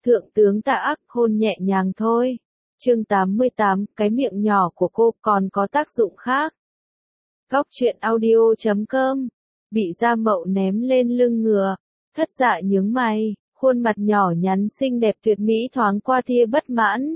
Thượng tướng Tạ Ác hôn nhẹ nhàng thôi. Chương 88, cái miệng nhỏ của cô còn có tác dụng khác. Góc truyện audio.com. Bị Gia Mậu ném lên lưng ngựa, Thất Dạ nhướng mày, khuôn mặt nhỏ nhắn xinh đẹp tuyệt mỹ thoáng qua tia bất mãn.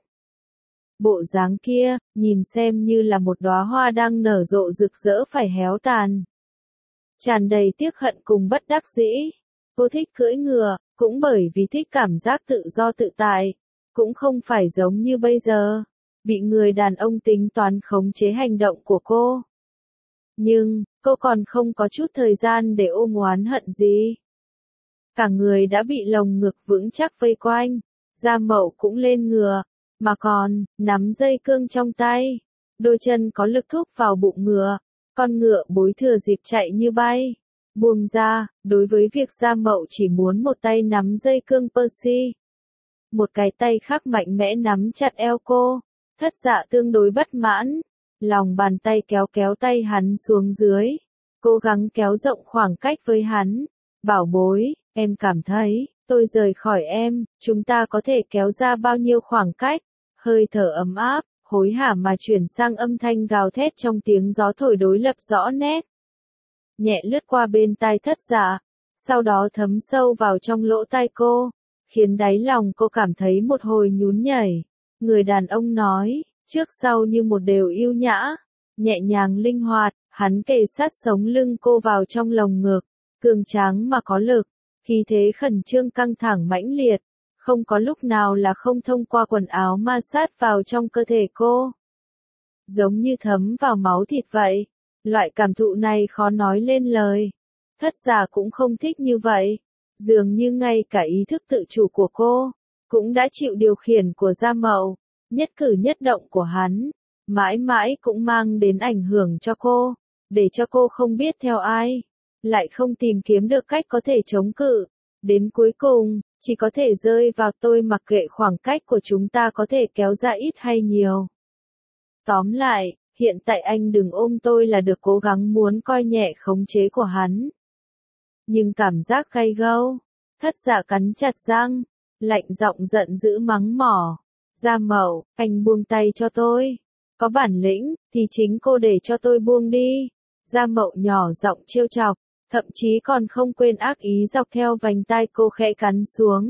Bộ dáng kia, nhìn xem như là một đóa hoa đang nở rộ rực rỡ phải héo tàn. Tràn đầy tiếc hận cùng bất đắc dĩ. Cô thích cưỡi ngựa, cũng bởi vì thích cảm giác tự do tự tại, cũng không phải giống như bây giờ, bị người đàn ông tính toán khống chế hành động của cô. Nhưng, cô còn không có chút thời gian để ôm oán hận gì. Cả người đã bị lồng ngực vững chắc vây quanh, Gia Mậu cũng lên ngựa, mà còn, nắm dây cương trong tay, đôi chân có lực thúc vào bụng ngựa, con ngựa bối thừa dịp chạy như bay. Buông ra, đối với việc Gia Mậu chỉ muốn một tay nắm dây cương Percy, một cái tay khác mạnh mẽ nắm chặt eo cô, Thất Dạ tương đối bất mãn, lòng bàn tay kéo kéo tay hắn xuống dưới, cố gắng kéo rộng khoảng cách với hắn. Bảo bối, em cảm thấy, tôi rời khỏi em, chúng ta có thể kéo ra bao nhiêu khoảng cách? Hơi thở ấm áp, hối hả mà chuyển sang âm thanh gào thét trong tiếng gió thổi đối lập rõ nét. Nhẹ lướt qua bên tai Thất Dạ, sau đó thấm sâu vào trong lỗ tai cô, khiến đáy lòng cô cảm thấy một hồi nhún nhảy. Người đàn ông nói, trước sau như một đều yêu nhã, nhẹ nhàng linh hoạt, hắn kề sát sống lưng cô vào trong lồng ngực, cường tráng mà có lực, khí thế khẩn trương căng thẳng mãnh liệt, không có lúc nào là không thông qua quần áo ma sát vào trong cơ thể cô. Giống như thấm vào máu thịt vậy. Loại cảm thụ này khó nói lên lời. Thất Dạ cũng không thích như vậy. Dường như ngay cả ý thức tự chủ của cô, cũng đã chịu điều khiển của Gia Mậu. Nhất cử nhất động của hắn, mãi mãi cũng mang đến ảnh hưởng cho cô, để cho cô không biết theo ai, lại không tìm kiếm được cách có thể chống cự. Đến cuối cùng, chỉ có thể rơi vào tôi mặc kệ khoảng cách của chúng ta có thể kéo ra ít hay nhiều. Tóm lại, hiện tại anh đừng ôm tôi là được, cố gắng muốn coi nhẹ khống chế của hắn. Nhưng cảm giác gay gâu, Thất Dạ cắn chặt răng, lạnh giọng giận dữ mắng mỏ. Gia Mậu, anh buông tay cho tôi. Có bản lĩnh, thì chính cô để cho tôi buông đi. Gia Mậu nhỏ giọng trêu chọc, thậm chí còn không quên ác ý dọc theo vành tai cô khẽ cắn xuống.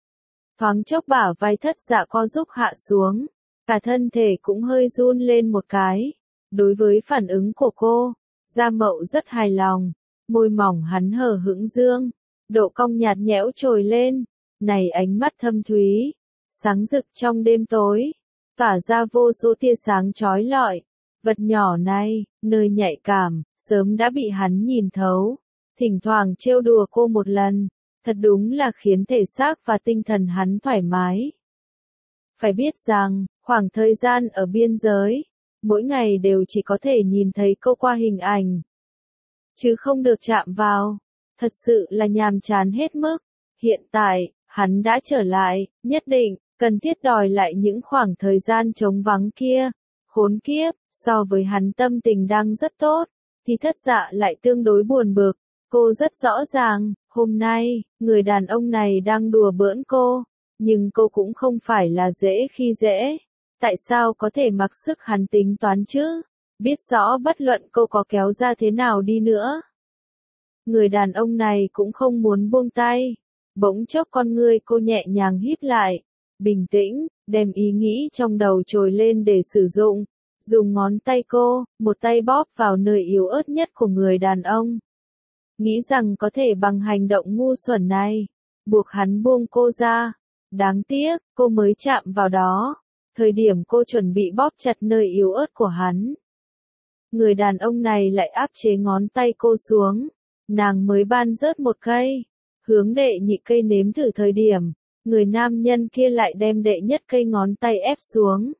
Thoáng chốc bả vai Thất Dạ co giúp hạ xuống, cả thân thể cũng hơi run lên một cái. Đối với phản ứng của cô, Gia Mậu rất hài lòng, môi mỏng hắn hở hững dương, độ cong nhạt nhẽo trồi lên, này ánh mắt thâm thúy, sáng rực trong đêm tối, tỏa ra vô số tia sáng chói lọi. Vật nhỏ này, nơi nhạy cảm, sớm đã bị hắn nhìn thấu, thỉnh thoảng trêu đùa cô một lần, thật đúng là khiến thể xác và tinh thần hắn thoải mái. Phải biết rằng, khoảng thời gian ở biên giới, mỗi ngày đều chỉ có thể nhìn thấy cô qua hình ảnh, chứ không được chạm vào, thật sự là nhàm chán hết mức. Hiện tại, hắn đã trở lại, nhất định, cần thiết đòi lại những khoảng thời gian trống vắng kia. Khốn kiếp, so với hắn tâm tình đang rất tốt, thì Thất Dạ lại tương đối buồn bực. Cô rất rõ ràng, hôm nay, người đàn ông này đang đùa bỡn cô, nhưng cô cũng không phải là dễ khi dễ. Tại sao có thể mặc sức hắn tính toán chứ? Biết rõ bất luận cô có kéo ra thế nào đi nữa, người đàn ông này cũng không muốn buông tay. Bỗng chốc con ngươi cô nhẹ nhàng híp lại, bình tĩnh, đem ý nghĩ trong đầu trồi lên để sử dụng. Dùng ngón tay cô, một tay bóp vào nơi yếu ớt nhất của người đàn ông. Nghĩ rằng có thể bằng hành động ngu xuẩn này, buộc hắn buông cô ra. Đáng tiếc, cô mới chạm vào đó. Thời điểm cô chuẩn bị bóp chặt nơi yếu ớt của hắn, người đàn ông này lại áp chế ngón tay cô xuống. Nàng mới ban rớt một cây, hướng đệ nhị cây nếm thử thời điểm, người nam nhân kia lại đem đệ nhất cây ngón tay ép xuống.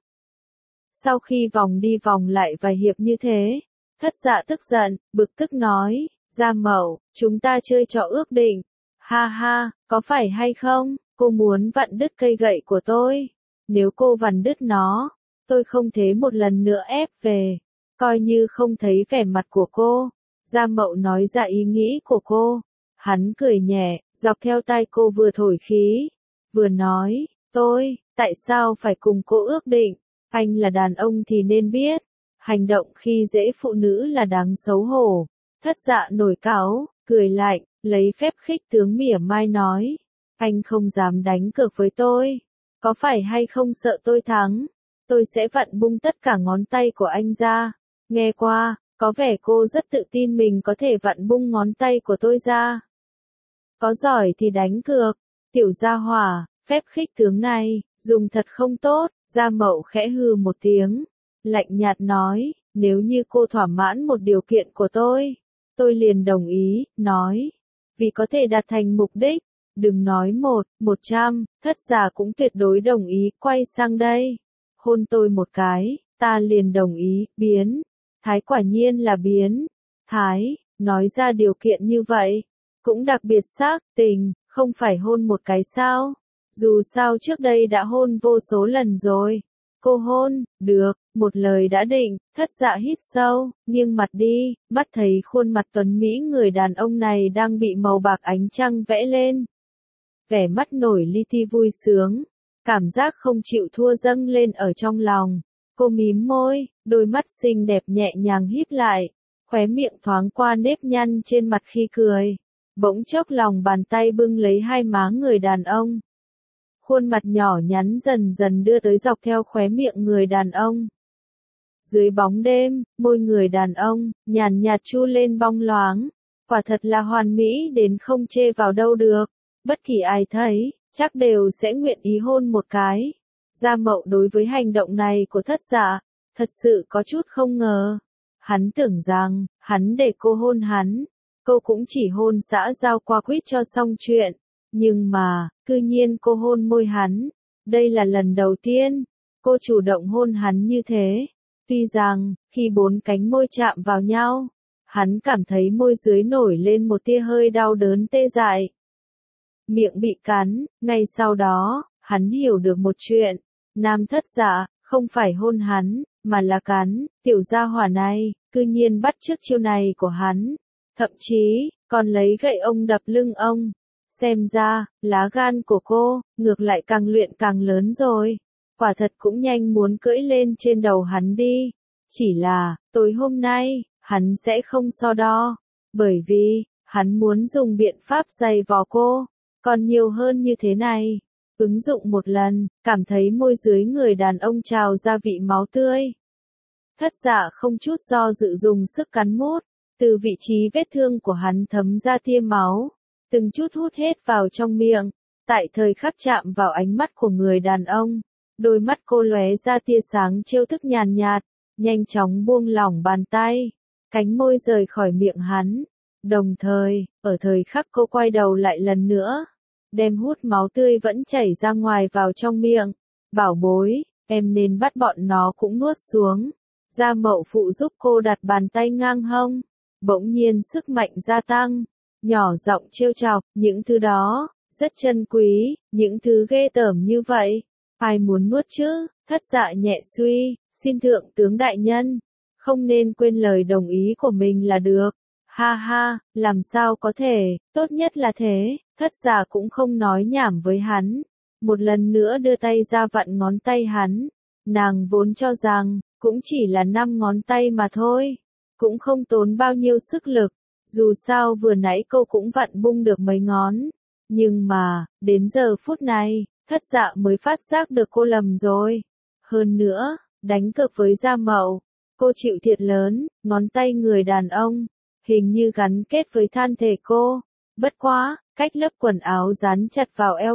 Sau khi vòng đi vòng lại vài hiệp như thế, Thất Dạ tức giận, bực tức nói, Gia Mậu, chúng ta chơi trò ước định. Ha ha, có phải hay không, cô muốn vặn đứt cây gậy của tôi. Nếu cô vặn đứt nó, tôi không thể một lần nữa ép về. Coi như không thấy vẻ mặt của cô. Gia Mậu nói ra ý nghĩ của cô. Hắn cười nhẹ, dọc theo tai cô vừa thổi khí. vừa nói, tại sao phải cùng cô ước định, anh là đàn ông thì nên biết, hành động khi dễ phụ nữ là đáng xấu hổ. Thất Dạ nổi cáu, cười lạnh, lấy phép khích tướng mỉa mai nói, anh không dám đánh cược với tôi, có phải hay không sợ tôi thắng, tôi sẽ vặn bung tất cả ngón tay của anh ra. Nghe qua, có vẻ cô rất tự tin mình có thể vặn bung ngón tay của tôi ra. Có giỏi thì đánh cược, tiểu gia hỏa, phép khích tướng này, dùng thật không tốt. Gia Mậu khẽ hừ một tiếng, lạnh nhạt nói, nếu như cô thỏa mãn một điều kiện của tôi liền đồng ý, nói, vì có thể đạt thành mục đích, đừng nói 100, Thất Dạ cũng tuyệt đối đồng ý, quay sang đây, hôn tôi một cái, ta liền đồng ý, biến, Thái quả nhiên là biến, Thái, nói ra điều kiện như vậy, cũng đặc biệt xác tình, không phải hôn một cái sao, dù sao trước đây đã hôn vô số lần rồi. Cô hôn, được, một lời đã định, Thất Dạ hít sâu, nghiêng mặt đi, mắt thấy khuôn mặt tuấn mỹ người đàn ông này đang bị màu bạc ánh trăng vẽ lên. Vẻ mắt nổi li ti vui sướng, cảm giác không chịu thua dâng lên ở trong lòng. Cô mím môi, đôi mắt xinh đẹp nhẹ nhàng híp lại, khóe miệng thoáng qua nếp nhăn trên mặt khi cười. Bỗng chốc lòng bàn tay bưng lấy hai má người đàn ông. Khuôn mặt nhỏ nhắn dần dần đưa tới dọc theo khóe miệng người đàn ông. Dưới bóng đêm, môi người đàn ông, nhàn nhạt chu lên bong loáng. Quả thật là hoàn mỹ đến không chê vào đâu được. Bất kỳ ai thấy, chắc đều sẽ nguyện ý hôn một cái. Gia Mậu đối với hành động này của Thất Dạ, thật sự có chút không ngờ. Hắn tưởng rằng, hắn để cô hôn hắn, cô cũng chỉ hôn xã giao qua quýt cho xong chuyện. Nhưng mà, cư nhiên cô hôn môi hắn. Đây là lần đầu tiên, cô chủ động hôn hắn như thế. Tuy rằng, khi bốn cánh môi chạm vào nhau, hắn cảm thấy môi dưới nổi lên một tia hơi đau đớn tê dại. Miệng bị cắn, ngay sau đó, hắn hiểu được một chuyện. Nam Thất Dạ, không phải hôn hắn, mà là cắn, tiểu gia hỏa này, cư nhiên bắt chước chiêu này của hắn. Thậm chí, còn lấy gậy ông đập lưng ông. Xem ra, lá gan của cô, ngược lại càng luyện càng lớn rồi. Quả thật cũng nhanh muốn cưỡi lên trên đầu hắn đi. Chỉ là, tối hôm nay, hắn sẽ không so đo. Bởi vì, hắn muốn dùng biện pháp giày vò cô. Còn nhiều hơn như thế này. Ứng dụng một lần, cảm thấy môi dưới người đàn ông trào ra vị máu tươi. Thất Dạ không chút do dự dùng sức cắn mút. Từ vị trí vết thương của hắn thấm ra tia máu. Từng chút hút hết vào trong miệng, tại thời khắc chạm vào ánh mắt của người đàn ông, đôi mắt cô lóe ra tia sáng trêu thức nhàn nhạt, nhanh chóng buông lỏng bàn tay, cánh môi rời khỏi miệng hắn, đồng thời, ở thời khắc cô quay đầu lại lần nữa, đem hút máu tươi vẫn chảy ra ngoài vào trong miệng, bảo bối, em nên bắt bọn nó cũng nuốt xuống, Gia Mậu phụ giúp cô đặt bàn tay ngang hông, bỗng nhiên sức mạnh gia tăng. Nhỏ giọng trêu chọc, những thứ đó, rất chân quý, những thứ ghê tởm như vậy, ai muốn nuốt chứ, Thất Dạ nhẹ suy, xin thượng tướng đại nhân, không nên quên lời đồng ý của mình là được, ha ha, làm sao có thể, tốt nhất là thế, Thất Dạ cũng không nói nhảm với hắn, một lần nữa đưa tay ra vặn ngón tay hắn, nàng vốn cho rằng, cũng chỉ là 5 ngón tay mà thôi, cũng không tốn bao nhiêu sức lực. Dù sao vừa nãy cô cũng vặn bung được mấy ngón. Nhưng mà, đến giờ phút này, Thất Dạ mới phát giác được cô lầm rồi. Hơn nữa, đánh cược với Gia Mậu, cô chịu thiệt lớn, ngón tay người đàn ông, hình như gắn kết với thân thể cô. Bất quá, cách lớp quần áo dán chặt vào eo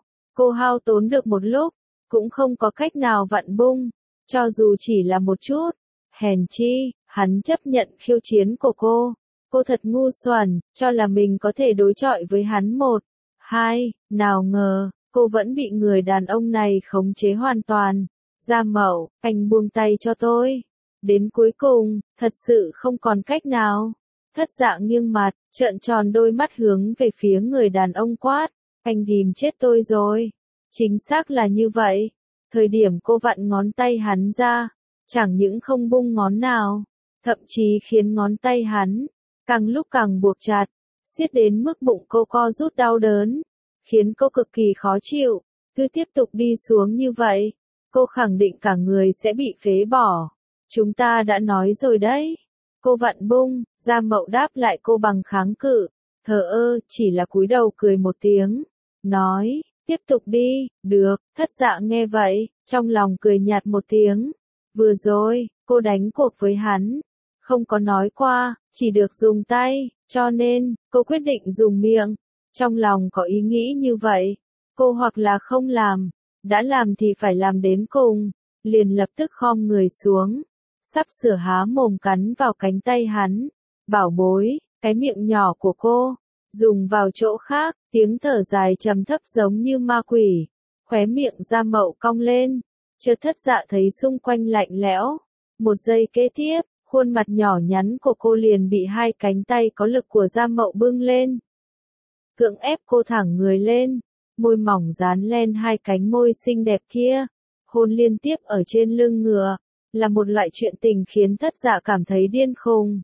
cô hao tốn được một lúc, cũng không có cách nào vặn bung, cho dù chỉ là một chút. Hèn chi, hắn chấp nhận khiêu chiến của cô. Cô thật ngu xuẩn, cho là mình có thể đối chọi với hắn 1, 2, nào ngờ, cô vẫn bị người đàn ông này khống chế hoàn toàn. Gia Mậu, anh buông tay cho tôi. Đến cuối cùng, thật sự không còn cách nào. Thất Dạ nghiêng mặt, trợn tròn đôi mắt hướng về phía người đàn ông quát. Anh ghim chết tôi rồi. Chính xác là như vậy. Thời điểm cô vặn ngón tay hắn ra, chẳng những không bung ngón nào, thậm chí khiến ngón tay hắn càng lúc càng buộc chặt, siết đến mức bụng cô co rút đau đớn, khiến cô cực kỳ khó chịu. Cứ tiếp tục đi xuống như vậy, cô khẳng định cả người sẽ bị phế bỏ. Chúng ta đã nói rồi đấy. Cô vặn bung, Gia Mậu đáp lại cô bằng kháng cự, thờ ơ, chỉ là cúi đầu cười một tiếng. Nói, tiếp tục đi, được, Thất Dạ nghe vậy, trong lòng cười nhạt một tiếng. Vừa rồi, cô đánh cuộc với hắn. Không có nói qua, chỉ được dùng tay, cho nên, cô quyết định dùng miệng. Trong lòng có ý nghĩ như vậy. Cô hoặc là không làm, đã làm thì phải làm đến cùng. Liền lập tức khom người xuống. Sắp sửa há mồm cắn vào cánh tay hắn. Bảo bối, cái miệng nhỏ của cô, dùng vào chỗ khác, tiếng thở dài trầm thấp giống như ma quỷ. Khóe miệng Gia Mậu cong lên, chợt Thất Dạ thấy xung quanh lạnh lẽo. Một giây kế tiếp, khuôn mặt nhỏ nhắn của cô liền bị hai cánh tay có lực của Gia Mậu bưng lên. Cưỡng ép cô thẳng người lên, môi mỏng dán lên hai cánh môi xinh đẹp kia. Hôn liên tiếp ở trên lưng ngựa, là một loại chuyện tình khiến Thất Dạ cảm thấy điên khùng.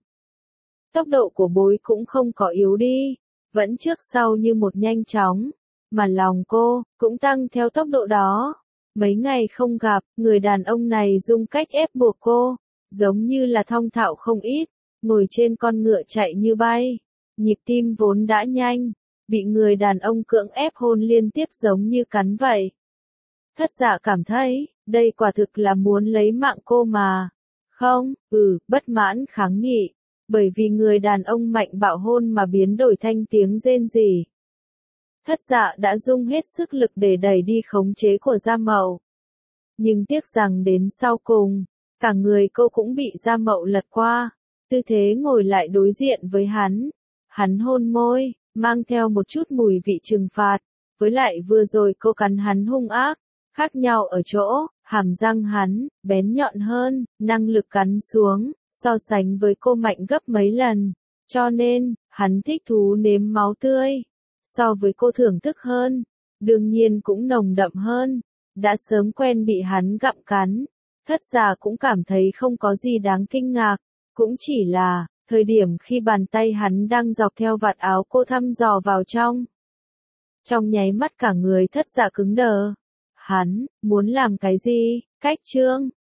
Tốc độ của bối cũng không có yếu đi, vẫn trước sau như một nhanh chóng, mà lòng cô cũng tăng theo tốc độ đó. Mấy ngày không gặp, người đàn ông này dùng cách ép buộc cô, giống như là thong thạo không ít, ngồi trên con ngựa chạy như bay. Nhịp tim vốn đã nhanh, bị người đàn ông cưỡng ép hôn liên tiếp giống như cắn vậy. Thất Dạ cảm thấy, đây quả thực là muốn lấy mạng cô mà. Không, bất mãn kháng nghị, bởi vì người đàn ông mạnh bạo hôn mà biến đổi thành tiếng rên rỉ. Thất Dạ đã dùng hết sức lực để đẩy đi khống chế của Gia Mậu. Nhưng tiếc rằng đến sau cùng, cả người cô cũng bị Gia Mậu lật qua, tư thế ngồi lại đối diện với hắn. Hắn hôn môi, mang theo một chút mùi vị trừng phạt, với lại vừa rồi cô cắn hắn hung ác, khác nhau ở chỗ, hàm răng hắn, bén nhọn hơn, năng lực cắn xuống, so sánh với cô mạnh gấp mấy lần, cho nên, hắn thích thú nếm máu tươi, so với cô thưởng thức hơn, đương nhiên cũng nồng đậm hơn, đã sớm quen bị hắn gặm cắn. Thất Dạ cũng cảm thấy không có gì đáng kinh ngạc, cũng chỉ là, thời điểm khi bàn tay hắn đang dọc theo vạt áo cô thăm dò vào trong. Trong nháy mắt cả người Thất Dạ cứng đờ. Hắn, muốn làm cái gì? Cách chương